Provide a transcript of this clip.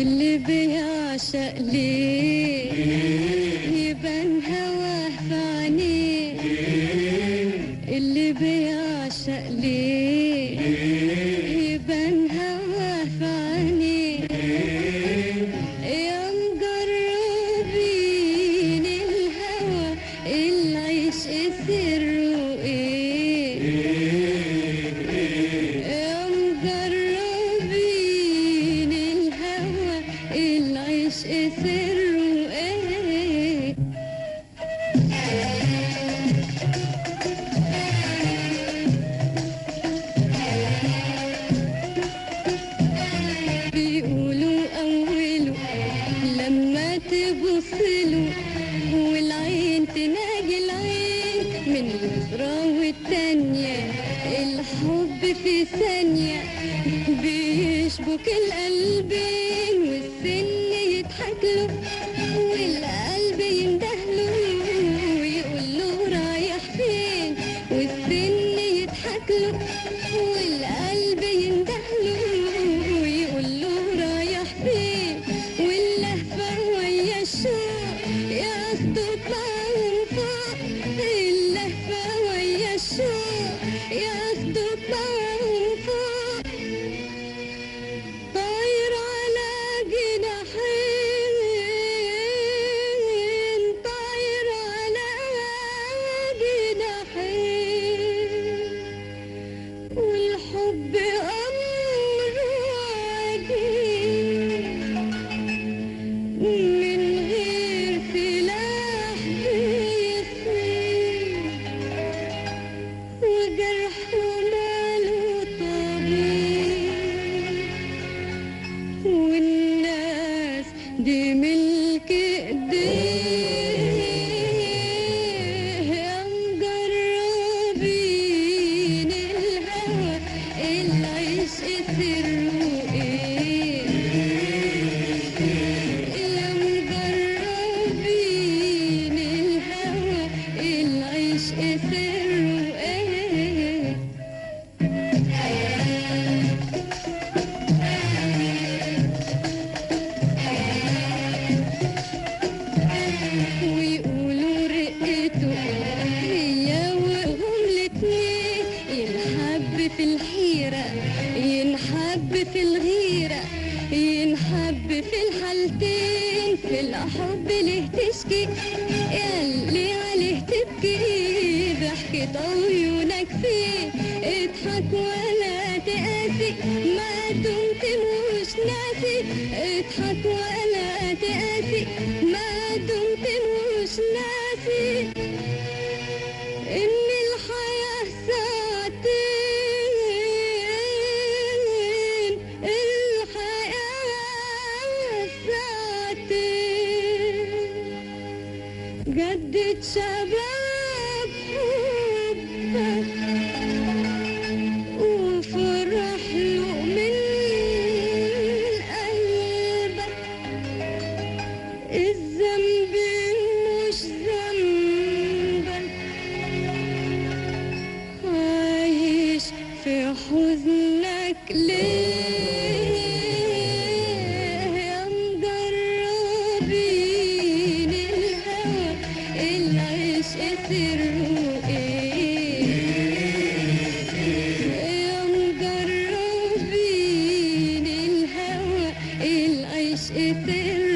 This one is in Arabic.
اللي بيعشق ليه يبان هواه في عينيه، اللي بيعشق ليه يبان هواه في عينيه. يا مجربين الهوى العشق سره ايه، يا مجربين الهوى العشق سره ايه. بيقولوا أوله لما تبصله والعين تناجي العين من نظرة والتانية، الحب في ثانية بيشبك القلبين والسن يضحك له والقلب يندهله ويقوله رايح فين، والسن يضحك له والقلب يندهله ويقوله رايح فين، واللهفة ويا الشوق ياخده طعم فوق، اللهفة ويا الشوق ياخده طعم فوق. طاير على جناحين، طاير على جناحين، والحب أمر عجيب من غير سلاح بيصيب، وجرحه ماله طبيب، والناس دي ملك ايديه. يا مجربين الهوى العشق سره ايه، يا مجربين الهوى العشق سره ايه. ويقولوا رقته هي وهم الاتنين، ينحب في الحيرة ينحب في الغيرة، ينحب في الحالتين، في الحب ليه تشكي ياللي عليه تبكي، ضحكة عيونك فيه اضحك ولا تقاسي ما دمت مش ناسي، اضحك ولا تقاسي ما دمت مش ناسي، إن الحياة ساعتين، الحياة ساعتين، جدد شباب حبك وفرح له من قلبك، الذنب مش ذنبك، عايش في حزنك ليه، يا مجربين الهوى العشق سره ايه، يا مجربين الهوى العشق سره